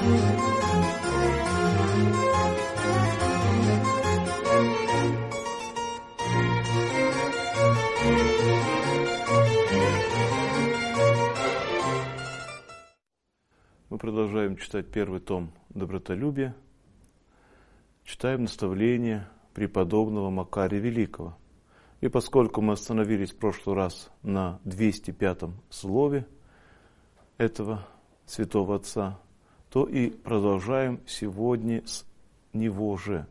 Мы продолжаем читать первый том «Добротолюбие». Читаем наставление преподобного Макария Великого. И поскольку мы остановились в прошлый раз на 205-м слове этого святого отца, то и продолжаем сегодня с него же.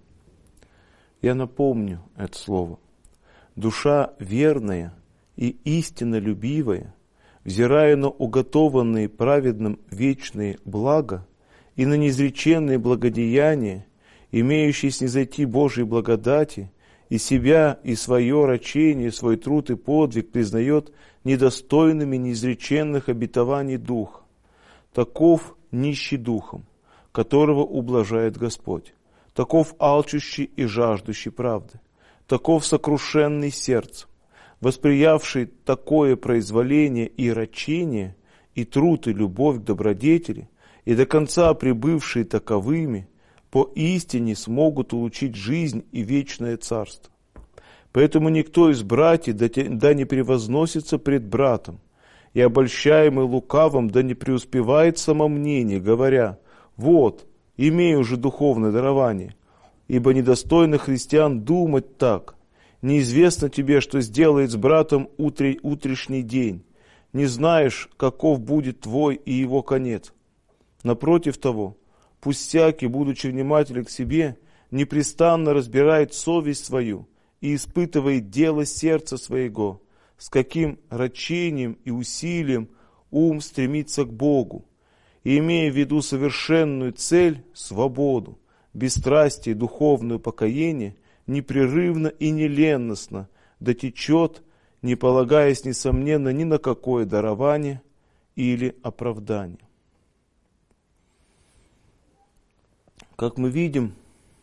Я напомню это слово. Душа верная и истинно любивая, взирая на уготованные праведным вечные блага и на неизреченные благодеяния, имеющие снизойти Божьей благодати, и себя, и свое рачение, свой труд и подвиг признает недостойными неизреченных обетований духа. Таков нищий духом, которого ублажает Господь. Таков алчущий и жаждущий правды. Таков сокрушенный сердцем, восприявший такое произволение и рачение, и труд, и любовь к добродетели, и до конца пребывшие таковыми, поистине смогут улучшить жизнь и вечное царство. Поэтому никто из братьев да не превозносится пред братом, и обольщаемый лукавым да не преуспевает самомнение, говоря: «Вот, имею же духовное дарование», ибо недостойно христиан думать так. Неизвестно тебе, что сделает с братом утрешний день. Не знаешь, каков будет твой и его конец. Напротив того, пусть всякий, будучи внимателен к себе, непрестанно разбирает совесть свою и испытывает дело сердца своего, с каким рачением и усилием ум стремится к Богу, и имея в виду совершенную цель – свободу, бесстрастие и духовное покаяние, непрерывно и неленностно дотечет, не полагаясь, несомненно, ни на какое дарование или оправдание. Как мы видим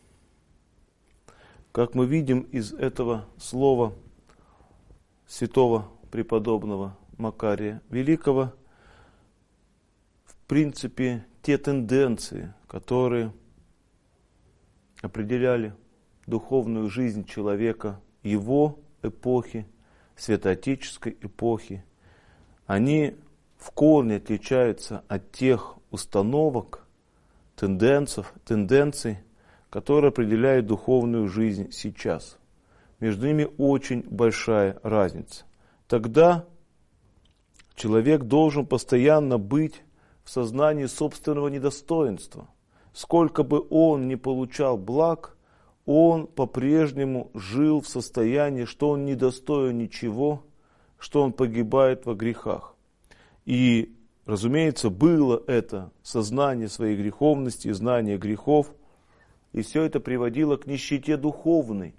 из этого слова святого преподобного Макария Великого, в принципе, те тенденции, которые определяли духовную жизнь человека его эпохи, святоотеческой эпохи, они в корне отличаются от тех установок, тенденций, которые определяют духовную жизнь сейчас. Между ними очень большая разница. Тогда человек должен постоянно быть в сознании собственного недостоинства. Сколько бы он ни получал благ, он по-прежнему жил в состоянии, что он недостоин ничего, что он погибает во грехах. И, разумеется, было это сознание своей греховности, знание грехов, и все это приводило к нищете духовной.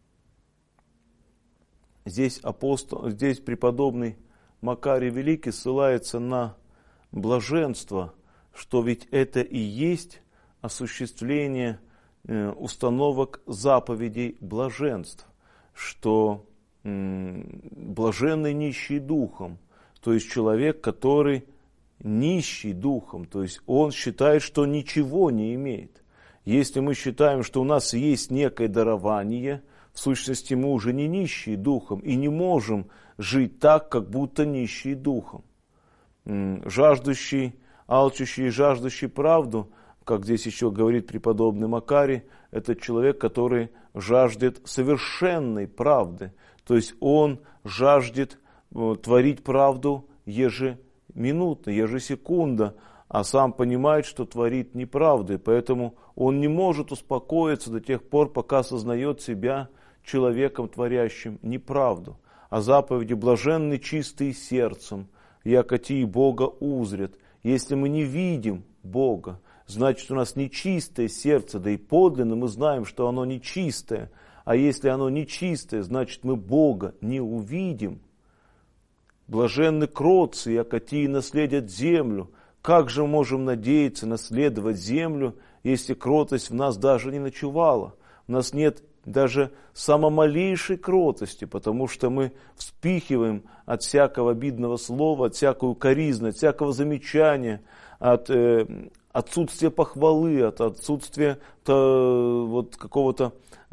Здесь преподобный Макарий Великий ссылается на блаженство, что ведь это и есть осуществление установок заповедей блаженств, что блаженный нищий духом, то есть человек, который нищий духом, то есть он считает, что ничего не имеет. Если мы считаем, что у нас есть некое дарование, в сущности мы уже не нищие духом и не можем жить так, как будто нищие духом. Жаждущий, алчущий и жаждущий правду, как здесь еще говорит преподобный Макарий, это человек, который жаждет совершенной правды. То есть он жаждет творить правду ежеминутно, ежесекунда, а сам понимает, что творит неправду. И поэтому он не может успокоиться до тех пор, пока сознает себя человеком, творящим неправду. А заповеди блаженны чистые сердцем, яко ти Бога узрят. Если мы не видим Бога, значит, у нас нечистое сердце, да и подлинно мы знаем, что оно нечистое. А если оно нечистое, значит, мы Бога не увидим. Блаженны кротцы, яко тии наследят землю. Как же можем надеяться наследовать землю, если кротость в нас даже не ночевала? У нас нет даже самомалейшей кротости, потому что мы вспихиваем от всякого обидного слова, от всякой укоризны, от всякого замечания, от отсутствие похвалы, от отсутствия вот какого-то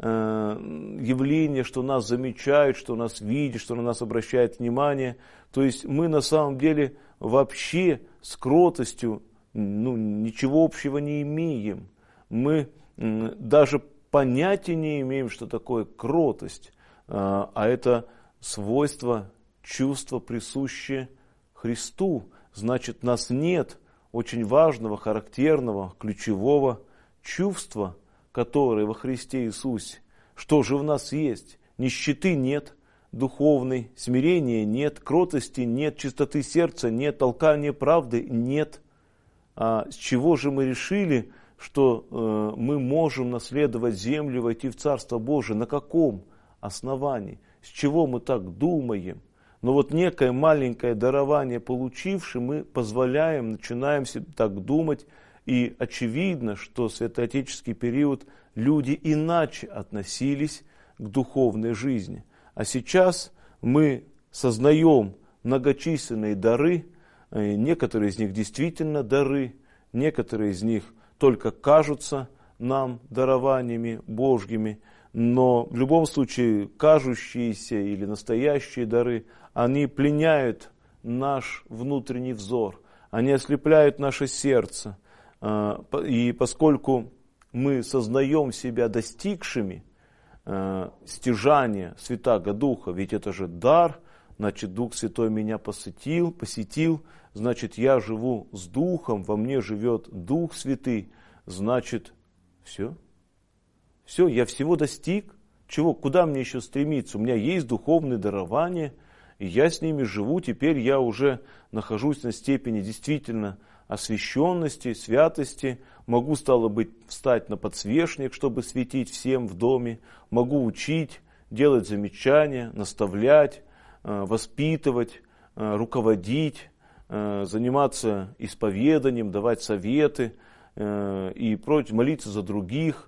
явления, что нас замечают, что нас видят, что на нас обращают внимание. То есть мы на самом деле вообще с кротостью ничего общего не имеем. Мы даже понятия не имеем, что такое кротость, а это свойство, чувство, присущее Христу. Значит, нас нет очень важного, характерного, ключевого чувства, которое во Христе Иисусе. Что же в нас есть? Нищеты нет, духовной, смирения нет, кротости нет, чистоты сердца нет, толкания правды нет. А с чего же мы решили, что мы можем наследовать землю, войти в Царство Божие? На каком основании? С чего мы так думаем? Но вот некое маленькое дарование получивши, мы позволяем, начинаем так думать. И очевидно, что в святоотеческий период люди иначе относились к духовной жизни. А сейчас мы сознаем многочисленные дары, некоторые из них действительно дары, некоторые из них только кажутся нам дарованиями Божьими, но в любом случае кажущиеся или настоящие дары, они пленяют наш внутренний взор, они ослепляют наше сердце. И поскольку мы сознаем себя достигшими стяжания Святаго Духа, ведь это же дар, значит, Дух Святой меня посетил, значит, я живу с Духом, во мне живет Дух Святый, значит, все, я всего достиг. Чего, куда мне еще стремиться? У меня есть духовные дарования, и я с ними живу. Теперь я уже нахожусь на степени действительно освященности, святости. Могу, стало быть, встать на подсвечник, чтобы светить всем в доме. Могу учить, делать замечания, наставлять, воспитывать, руководить, заниматься исповеданием, давать советы и молиться за других.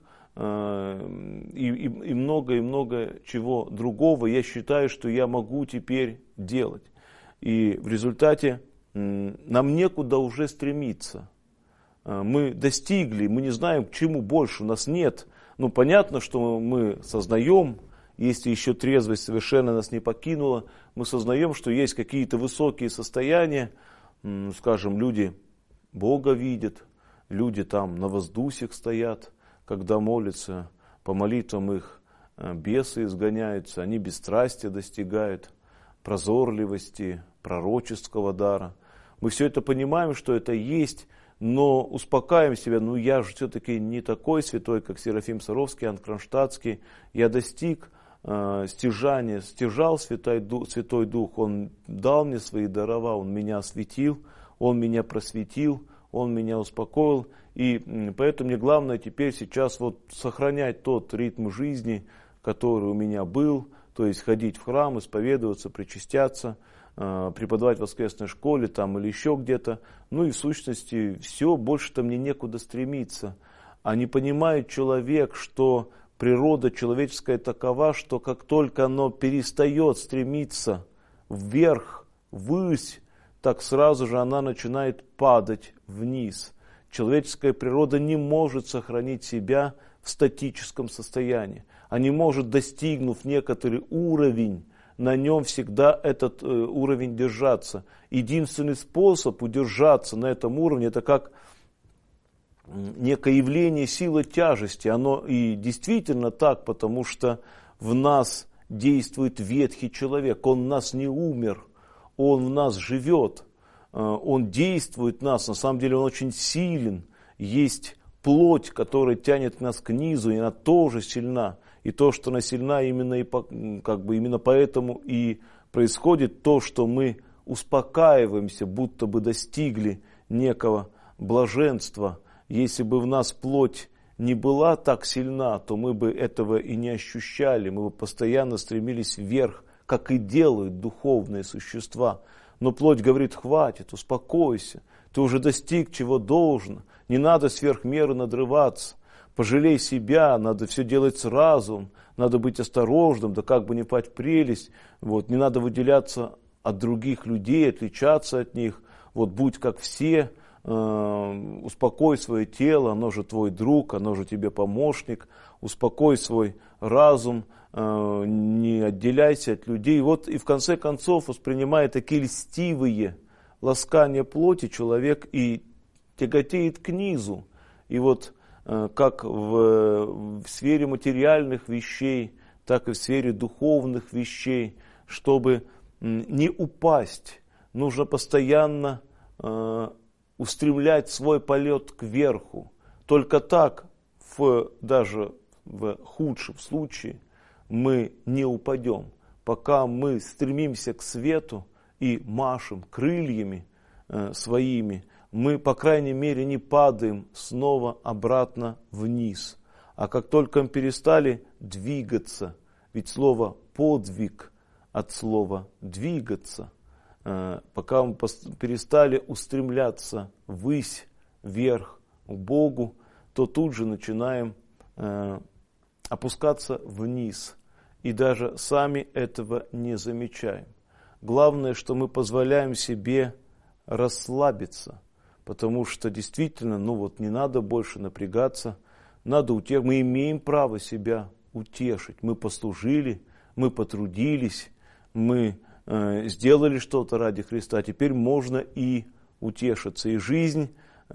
И много чего другого я считаю, что я могу теперь делать. И в результате нам некуда уже стремиться. Мы достигли, мы не знаем, к чему больше, у нас нет. Понятно, что мы сознаем, если еще трезвость совершенно нас не покинула, мы сознаем, что есть какие-то высокие состояния, скажем, люди Бога видят, люди там на воздусьях стоят, когда молятся, по молитвам их бесы изгоняются, они бесстрастия достигают, прозорливости, пророческого дара. Мы все это понимаем, что это есть, но успокаиваем себя, я же все-таки не такой святой, как Серафим Саровский, Иоанн Кронштадтский. Я достиг стяжания, стяжал Святой Дух, Он дал мне свои дарова, Он меня осветил, Он меня просветил, Он меня успокоил. И поэтому мне главное теперь сейчас сохранять тот ритм жизни, который у меня был, то есть ходить в храм, исповедоваться, причастяться, преподавать в воскресной школе там или еще где-то. И в сущности все, больше-то мне некуда стремиться. А не понимает человек, что природа человеческая такова, что как только оно перестает стремиться вверх, ввысь, так сразу же она начинает падать вниз. Человеческая природа не может сохранить себя в статическом состоянии. Она не может, достигнув некоторый уровень, на нем всегда этот уровень держаться. Единственный способ удержаться на этом уровне, это как некое явление силы тяжести. Оно и действительно так, потому что в нас действует ветхий человек. Он в нас не умер, он в нас живет. Он действует в нас, на самом деле он очень силен. Есть плоть, которая тянет нас к низу, и она тоже сильна. И то, что она сильна, именно поэтому и происходит то, что мы успокаиваемся, будто бы достигли некого блаженства. Если бы в нас плоть не была так сильна, то мы бы этого и не ощущали, мы бы постоянно стремились вверх, как и делают духовные существа. Но плоть говорит: хватит, успокойся, ты уже достиг чего должно, не надо сверх меры надрываться, пожалей себя, надо все делать с разумом, надо быть осторожным, да как бы не впасть в прелесть, не надо выделяться от других людей, отличаться от них, будь как все, успокой свое тело, оно же твой друг, оно же тебе помощник, успокой свой разум, не отделяйся от людей. Вот и в конце концов, воспринимая такие льстивые ласкания плоти, человек и тяготеет к низу. И вот как в сфере материальных вещей, так и в сфере духовных вещей, чтобы не упасть, нужно постоянно устремлять свой полет кверху. Только так, даже в худшем случае, мы не упадем, пока мы стремимся к свету и машем крыльями своими, мы, по крайней мере, не падаем снова обратно вниз. А как только мы перестали двигаться, ведь слово «подвиг» от слова «двигаться», пока мы перестали устремляться ввысь, вверх, к Богу, то тут же начинаем опускаться вниз. И даже сами этого не замечаем. Главное, что мы позволяем себе расслабиться, потому что действительно, не надо больше напрягаться, надо мы имеем право себя утешить. Мы послужили, мы потрудились, мы сделали что-то ради Христа, теперь можно и утешиться. И жизнь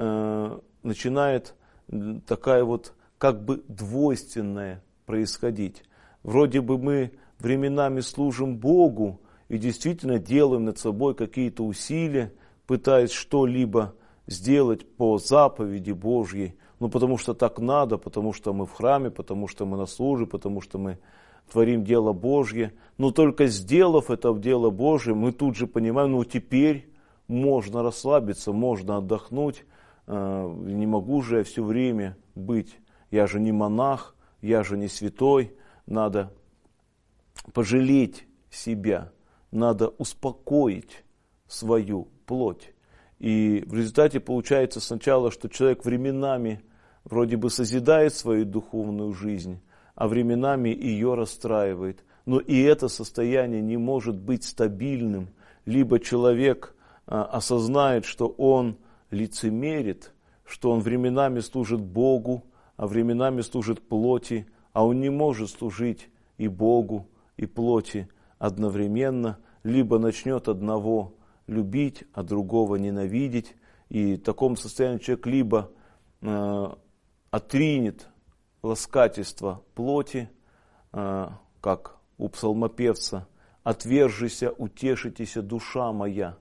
начинает такая как бы двойственная происходить. Вроде бы мы временами служим Богу и действительно делаем над собой какие-то усилия, пытаясь что-либо сделать по заповеди Божьей, потому что так надо, потому что мы в храме, потому что мы на службе, потому что мы творим дело Божье. Но только сделав это дело Божье, мы тут же понимаем, теперь можно расслабиться, можно отдохнуть. Не могу же я все время быть. Я же не монах, я же не святой. Надо пожалеть себя, надо успокоить свою плоть. И в результате получается сначала, что человек временами вроде бы созидает свою духовную жизнь, а временами ее расстраивает. Но и это состояние не может быть стабильным. Либо человек осознает, что он лицемерит, что он временами служит Богу, а временами служит плоти, а он не может служить и Богу, и плоти одновременно, либо начнет одного любить, а другого ненавидеть. И в таком состоянии человек либо отринет ласкательство плоти, как у псалмопевца: «Отвержися, утешитеся, душа моя».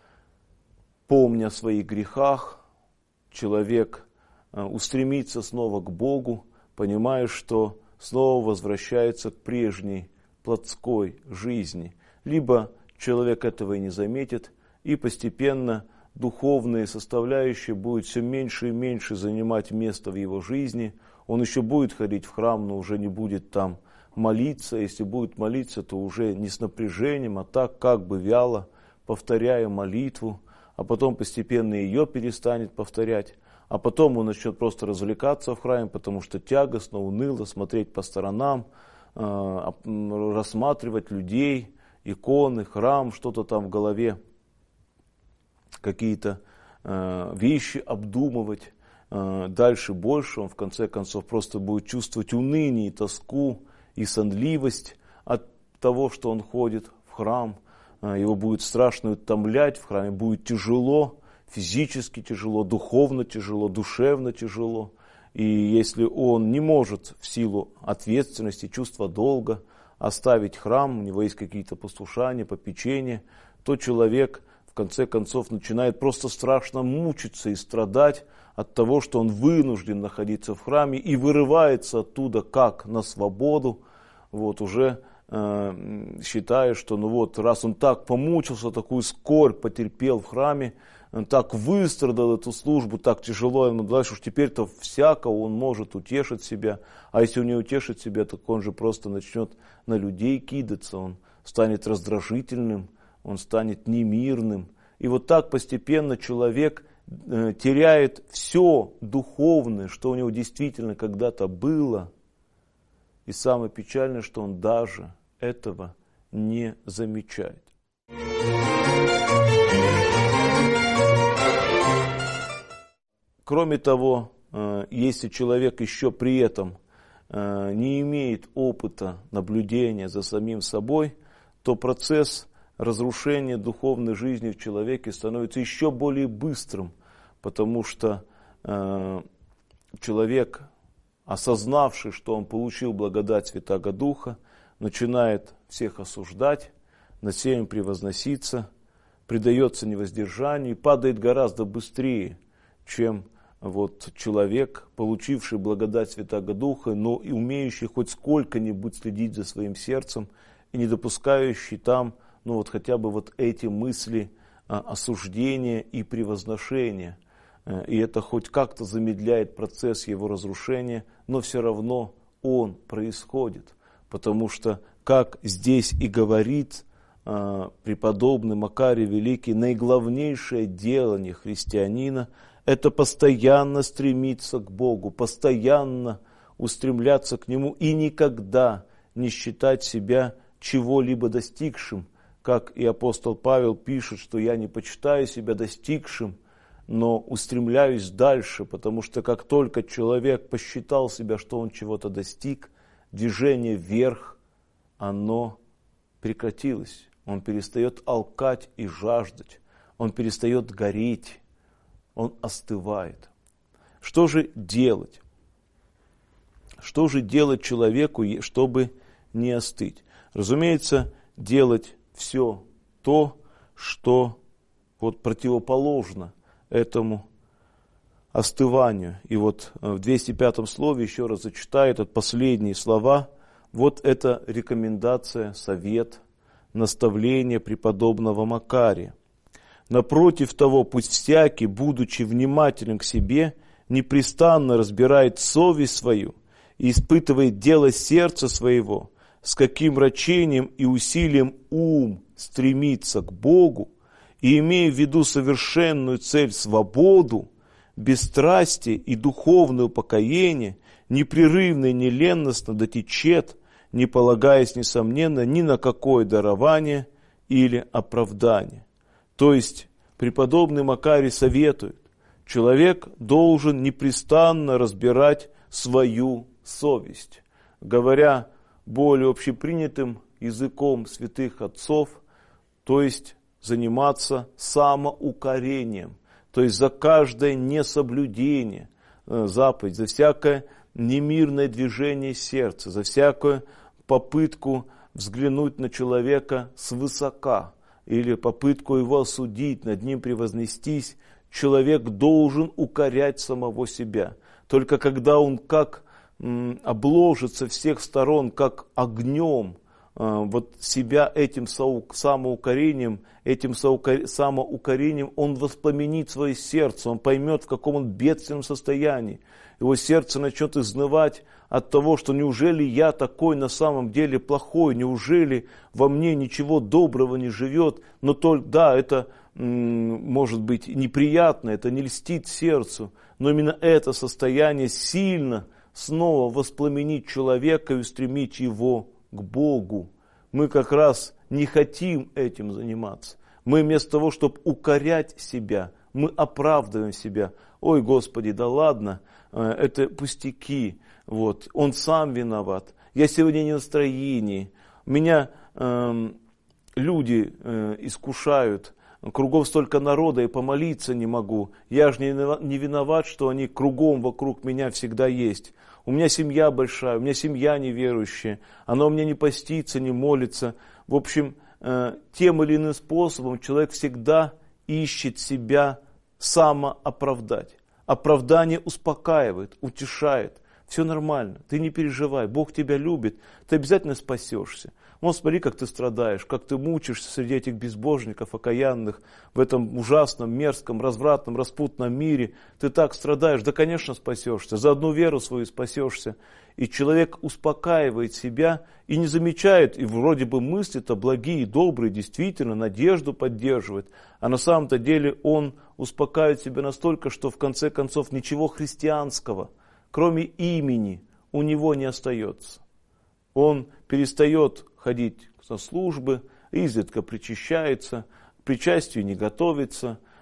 Помня о своих грехах, человек устремится снова к Богу, понимая, что снова возвращается к прежней плотской жизни. Либо человек этого и не заметит, и постепенно духовные составляющие будут все меньше и меньше занимать место в его жизни. Он еще будет ходить в храм, но уже не будет там молиться. Если будет молиться, то уже не с напряжением, а так как бы вяло, повторяя молитву, а потом постепенно ее перестанет повторять. А потом он начнет просто развлекаться в храме, потому что тягостно, уныло смотреть по сторонам, рассматривать людей, иконы, храм, что-то там в голове, какие-то вещи обдумывать. Дальше больше он в конце концов просто будет чувствовать уныние, и тоску, и сонливость от того, что он ходит в храм. Его будет страшно утомлять, в храме будет тяжело, физически тяжело, духовно тяжело, душевно тяжело. И если он не может в силу ответственности, чувства долга оставить храм, у него есть какие-то послушания, попечения, то человек в конце концов начинает просто страшно мучиться и страдать от того, что он вынужден находиться в храме и вырывается оттуда как на свободу, уже считая, что раз он так помучился, такую скорбь потерпел в храме, он так выстрадал эту службу, так тяжело ему дальше, уж теперь-то всякого он может утешить себя, а если он не утешит себя, так он же просто начнет на людей кидаться, он станет раздражительным, он станет немирным. И вот так постепенно человек теряет все духовное, что у него действительно когда-то было. И самое печальное, что он даже этого не замечает. кроме того, если человек еще при этом не имеет опыта наблюдения за самим собой, то процесс разрушения духовной жизни в человеке становится еще более быстрым, потому что человек, осознавший, что он получил благодать Святаго Духа, начинает всех осуждать, над всеми превозноситься, предается невоздержанию и падает гораздо быстрее, чем человек, получивший благодать Святаго Духа, но и умеющий хоть сколько-нибудь следить за своим сердцем и не допускающий там, хотя бы эти мысли осуждения и превозношения. И это хоть как-то замедляет процесс его разрушения, но все равно он происходит. Потому что, как здесь и говорит преподобный Макарий Великий, наиглавнейшее делание христианина – это постоянно стремиться к Богу, постоянно устремляться к Нему и никогда не считать себя чего-либо достигшим. Как и апостол Павел пишет, что я не почитаю себя достигшим, но устремляюсь дальше, потому что как только человек посчитал себя, что он чего-то достиг, движение вверх, оно прекратилось. Он перестает алкать и жаждать, он перестает гореть, он остывает. Что же делать? Что же делать человеку, чтобы не остыть? Разумеется, делать все то, что противоположно этому остыванию. И в 205 слове еще раз зачитаю последние слова. Это рекомендация, совет, наставление преподобного Макария. Напротив того, пусть всякий, будучи внимателен к себе, непрестанно разбирает совесть свою и испытывает дело сердца своего, с каким рачением и усилием ум стремится к Богу, и имея в виду совершенную цель свободу, бесстрастие и духовное упокоение, непрерывно и неленностно дотечет, не полагаясь, несомненно, ни на какое дарование или оправдание. То есть, преподобный Макарий советует, человек должен непрестанно разбирать свою совесть. Говоря более общепринятым языком святых отцов, то есть заниматься самоукорением, то есть за каждое несоблюдение заповедь, за всякое немирное движение сердца, за всякую попытку взглянуть на человека свысока или попытку его осудить, над ним превознестись, человек должен укорять самого себя. Только когда он как обложит со всех сторон, как огнем, себя этим самоукорением, он воспламенит свое сердце, он поймет, в каком он бедственном состоянии. Его сердце начнет изнывать от того, что неужели я такой на самом деле плохой, неужели во мне ничего доброго не живет, но только, да, это может быть неприятно, это не льстит сердцу, но именно это состояние сильно снова воспламенить человека и устремить его к Богу. Мы как раз не хотим этим заниматься. Мы вместо того, чтобы укорять себя, мы оправдываем себя. Ой, Господи, да ладно, это пустяки, он сам виноват. Я сегодня не в настроении. Меня люди искушают, кругом столько народа, и помолиться не могу. Я же не виноват, что они кругом вокруг меня всегда есть. У меня семья большая, у меня семья неверующая, она у меня не постится, не молится. В общем, тем или иным способом человек всегда ищет себя самооправдать. Оправдание успокаивает, утешает. Все нормально, ты не переживай, Бог тебя любит, ты обязательно спасешься. Смотри, как ты страдаешь, как ты мучаешься среди этих безбожников, окаянных, в этом ужасном, мерзком, развратном, распутном мире. Ты так страдаешь, да, конечно, спасешься, за одну веру свою спасешься. И человек успокаивает себя и не замечает, и вроде бы мысли-то благие, добрые, действительно, надежду поддерживает. А на самом-то деле он успокаивает себя настолько, что в конце концов ничего христианского, кроме имени, у него не остается. Он перестает ходить на службы, изредка причащается, к причастию не готовится,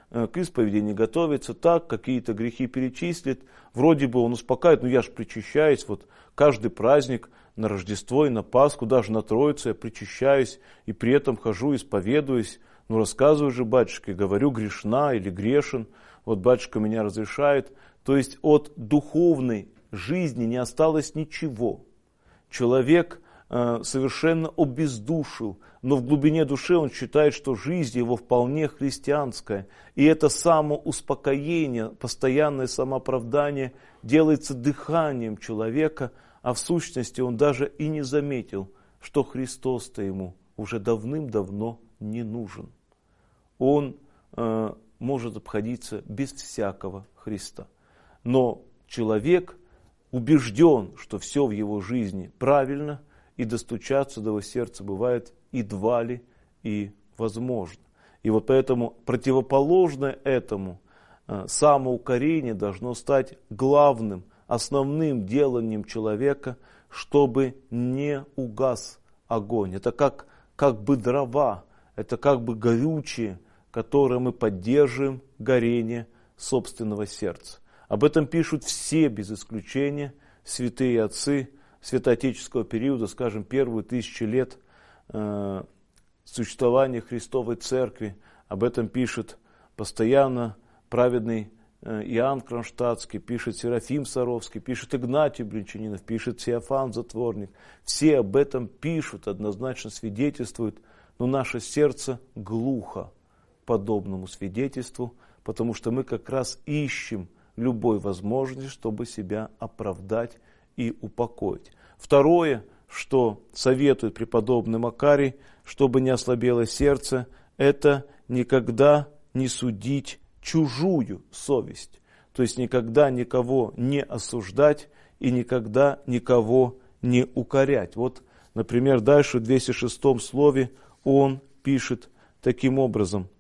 к исповеди не готовится, так, какие-то грехи перечислит. Вроде бы он успокаивает, я же причащаюсь, каждый праздник, на Рождество и на Пасху, даже на Троицу я причащаюсь, и при этом хожу, исповедуюсь. Рассказываю же батюшке, говорю, грешна или грешен, батюшка меня разрешает. То есть от духовной жизни не осталось ничего. Человек совершенно обездушил, но в глубине души он считает, что жизнь его вполне христианская. И это самоуспокоение, постоянное самооправдание делается дыханием человека, а в сущности он даже и не заметил, что Христос-то ему уже давным-давно не нужен. Он может обходиться без всякого Христа. Но человек убежден, что все в его жизни правильно, и достучаться до его сердца бывает едва ли и возможно. И поэтому противоположное этому самоукорение должно стать главным, основным деланием человека, чтобы не угас огонь. Это как бы дрова, это как бы горючее, которое мы поддерживаем горение собственного сердца. Об этом пишут все, без исключения, святые отцы святоотеческого периода, скажем, первые 1000 лет существования Христовой Церкви. Об этом пишет постоянно праведный Иоанн Кронштадтский, пишет Серафим Саровский, пишет Игнатий Бринчанинов, пишет Феофан Затворник. Все об этом пишут, однозначно свидетельствуют, но наше сердце глухо подобному свидетельству, потому что мы как раз ищем любой возможности, чтобы себя оправдать и упокоить. Второе, что советует преподобный Макарий, чтобы не ослабело сердце, это никогда не судить чужую совесть. То есть никогда никого не осуждать и никогда никого не укорять. Например, дальше в 206 слове он пишет таким образом.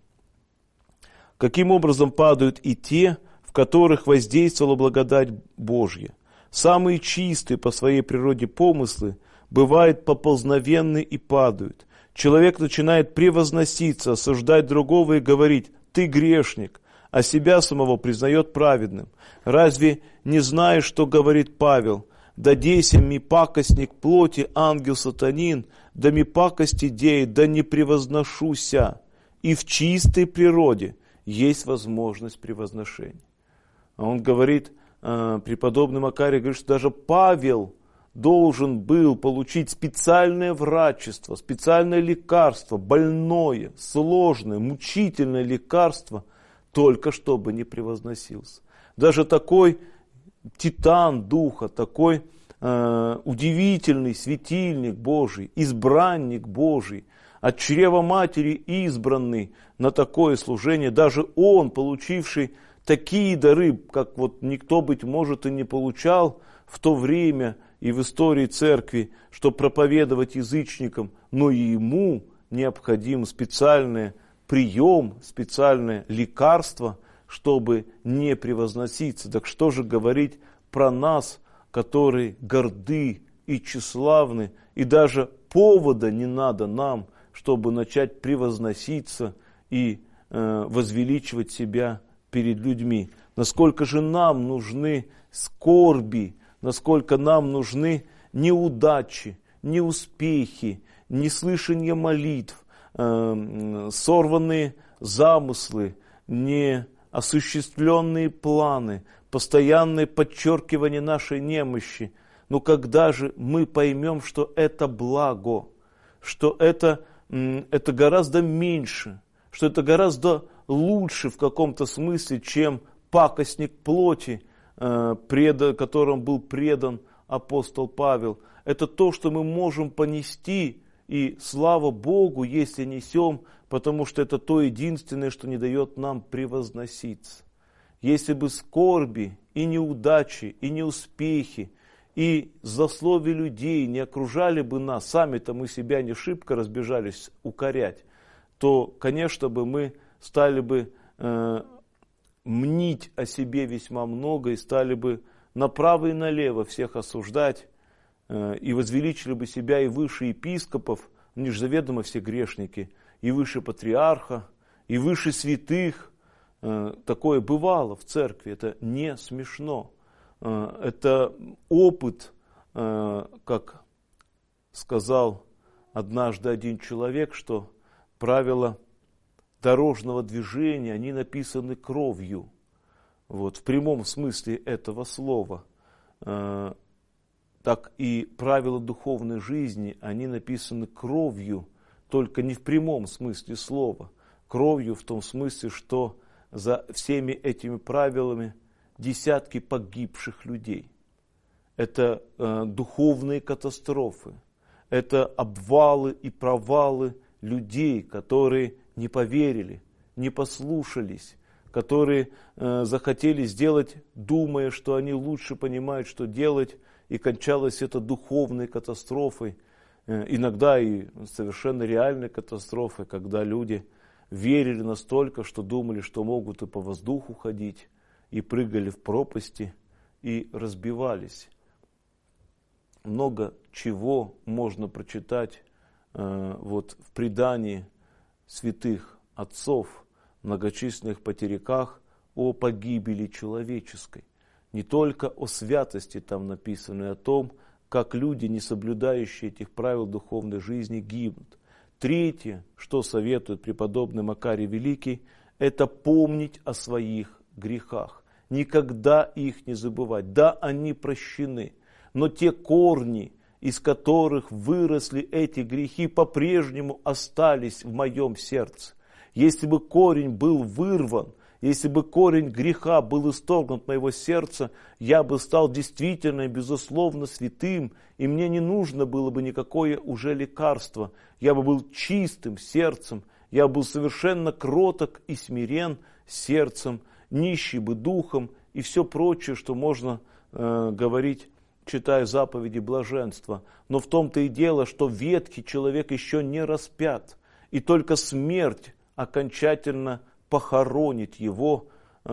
Каким образом падают и те, в которых воздействовала благодать Божья. Самые чистые по своей природе помыслы бывают поползновенны и падают. Человек начинает превозноситься, осуждать другого и говорить: «Ты грешник», а себя самого признает праведным. Разве не знаешь, что говорит Павел? «Дадейся ми пакостник плоти, ангел сатанин, да ми пакости деет, да не превозношуся». И в чистой природе есть возможность превозношения. А он говорит, преподобный Макарий говорит, что даже Павел должен был получить специальное врачество, специальное лекарство, больное, сложное, мучительное лекарство, только чтобы не превозносился. Даже такой титан духа, такой удивительный светильник Божий, избранник Божий, от чрева матери избранный на такое служение, даже он, получивший такие дары, как никто, быть может, и не получал в то время и в истории церкви, чтобы проповедовать язычникам, но и ему необходим специальный прием, специальное лекарство, чтобы не превозноситься. Так что же говорить про нас, которые горды и тщеславны, и даже повода не надо нам, чтобы начать превозноситься и возвеличивать себя перед людьми. Насколько же нам нужны скорби, насколько нам нужны неудачи, неуспехи, неслышание молитв, сорванные замыслы, неосуществленные планы, постоянное подчеркивание нашей немощи. Но когда же мы поймем, что это благо, что это гораздо меньше, что это гораздо лучше в каком-то смысле, чем пакостник плоти, которым был предан апостол Павел. Это то, что мы можем понести, и слава Богу, если несем, потому что это то единственное, что не дает нам превозноситься. Если бы скорби и неудачи, и неуспехи, и злословие людей не окружали бы нас, сами-то мы себя не шибко разбежались укорять, то, конечно бы, мы стали бы мнить о себе весьма много и стали бы направо и налево всех осуждать и возвеличили бы себя и выше епископов, они же заведомо все грешники, и выше патриарха, и выше святых, такое бывало в церкви, это не смешно. Это опыт, как сказал однажды один человек, что правила дорожного движения, они написаны кровью. Вот, в прямом смысле этого слова. Так и правила духовной жизни, они написаны кровью, только не в прямом смысле слова. Кровью в том смысле, что за всеми этими правилами десятки погибших людей. Это духовные катастрофы, это обвалы и провалы людей, которые не поверили, не послушались, которые захотели сделать, думая, что они лучше понимают, что делать, и кончалось это духовной катастрофой, иногда и совершенно реальной катастрофой, когда люди верили настолько, что думали, что могут и по воздуху ходить, и прыгали в пропасти, и разбивались. Много чего можно прочитать вот в предании святых отцов, многочисленных потеряках о погибели человеческой. Не только о святости там написано, и о том, как люди, не соблюдающие этих правил духовной жизни, гибнут. Третье, что советует преподобный Макарий Великий, это помнить о своих грехах. Никогда их не забывать. Да, они прощены, но те корни, из которых выросли эти грехи, по-прежнему остались в моем сердце. Если бы корень был вырван, если бы корень греха был исторгнут от моего сердца, я бы стал действительно и безусловно святым, и мне не нужно было бы никакое уже лекарство. Я бы был чистым сердцем, я был совершенно кроток и смирен сердцем, нищий бы духом и все прочее, что можно говорить, читая заповеди блаженства. Но в том-то и дело, что ветхий человек еще не распят, и только смерть окончательно похоронит его,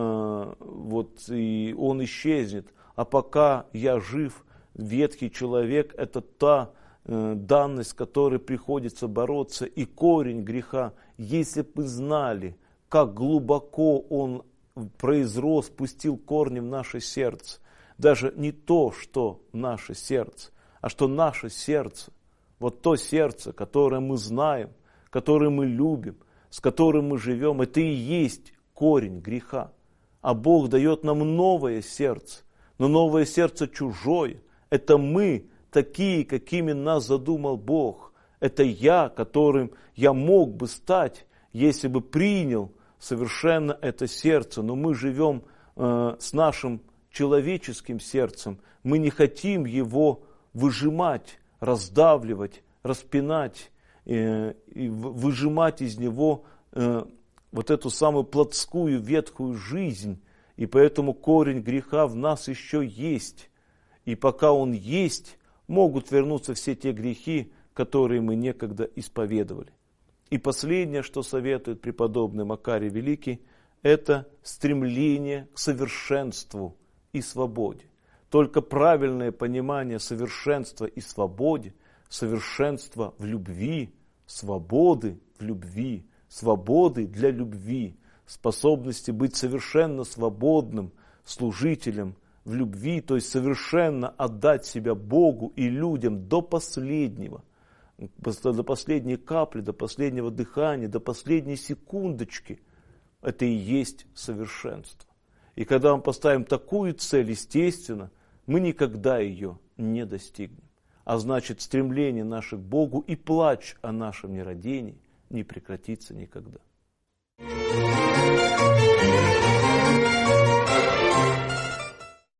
вот, и он исчезнет. А пока я жив, ветхий человек – это та данность, с которой приходится бороться, и корень греха. Если бы вы знали, как глубоко он произрос, пустил корни в наше сердце, даже не то, что наше сердце, а что наше сердце, вот то сердце, которое мы знаем, которое мы любим, с которым мы живем, это и есть корень греха. А Бог дает нам новое сердце, но новое сердце чужое. Это мы, такие, какими нас задумал Бог. Это я, которым я мог бы стать, если бы принял совершенно это сердце. Но мы живем с нашим человеческим сердцем. Мы не хотим его выжимать, раздавливать, распинать, и выжимать из него вот эту самую плотскую ветхую жизнь. И поэтому корень греха в нас еще есть. И пока он есть, могут вернуться все те грехи, которые мы некогда исповедовали. И последнее, что советует преподобный Макарий Великий, это стремление к совершенству и свободе. Только правильное понимание совершенства и свободы, совершенства в любви, свободы в любви, свободы для любви, способности быть совершенно свободным служителем в любви, то есть совершенно отдать себя Богу и людям до последнего, до последней капли, до последнего дыхания, до последней секундочки. Это и есть совершенство. И когда мы поставим такую цель, естественно, мы никогда ее не достигнем. А значит, стремление наше к Богу и плач о нашем нерадении не прекратится никогда.